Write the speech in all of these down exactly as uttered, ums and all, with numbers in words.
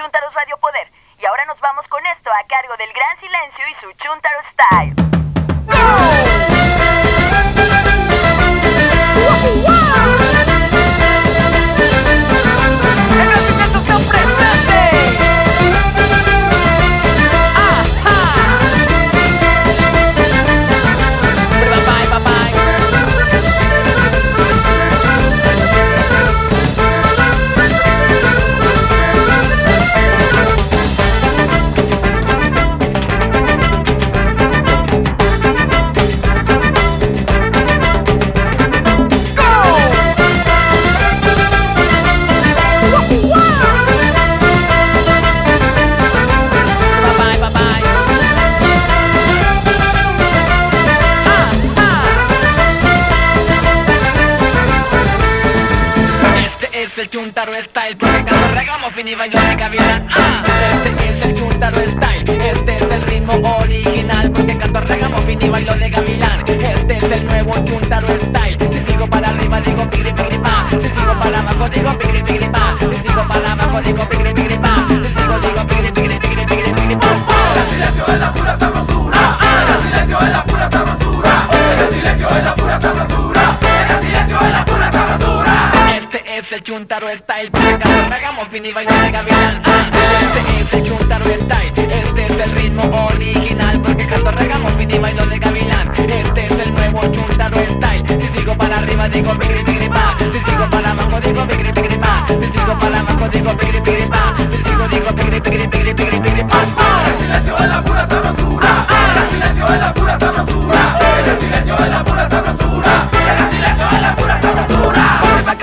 Chuntaros Radio Poder. Y ahora nos vamos con esto a cargo del Gran Silencio y su Chuntaro Style. El Chuntaro Style, porque cuando regamos fin y bailo de gavilán. Ah, este es el Chuntaro Style, este es el ritmo original, porque canto regamos fin y bailo de gavilán. Este es el nuevo Chuntaro Style. Si sigo para arriba digo pigri pigri pa, si sigo para abajo digo pigri pigri pa, si sigo para abajo digo pigri pigri pa, si sigo digo pigri pigri pigri pigri pigri pa. El silencio es la pura sabrosura, el silencio es la pura sabrosura, el silencio es la pura sabrosura, el silencio es la pura sabrosura. Es el Chuntaro Style, porque cuando regamos fin y bailo de gavilán. Ah, este es el Chuntaro Style, este es el ritmo original, porque cuando regamos fin y bailo de gavilán. Este es el nuevo Chuntaro Style. Si sigo para arriba digo pigri pigri pa, si sigo para abajo digo pigri pigri pa, si sigo para abajo digo pigri pigri pa, si sigo digo pigri pigri pigri pigri pigri pa. El silencio es la pura sabrosura, el silencio es la pura sabrosura, el silencio es la pura sabrosura, el silencio es la pura sabrosura.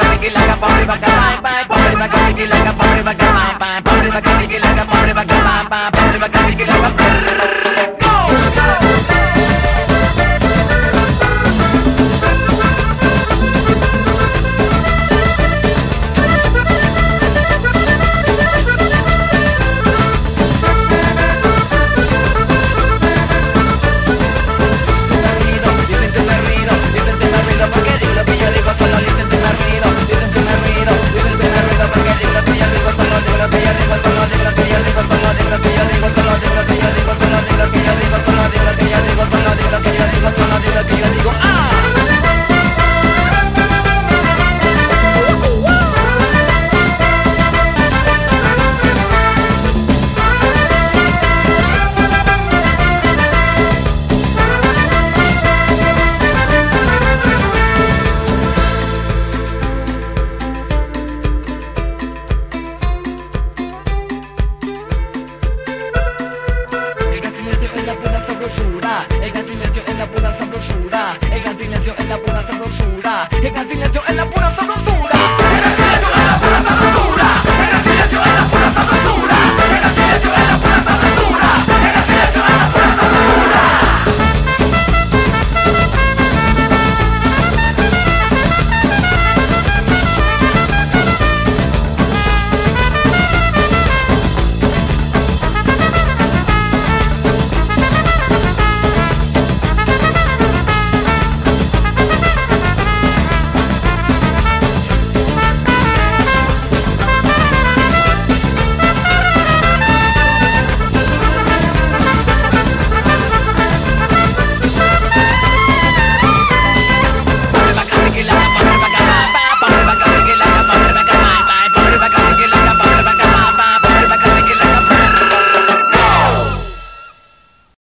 El gran silencio es la pura sabrosura, el gran silencio es la pura sabrosura, el gran silencio es la pura sabrosura.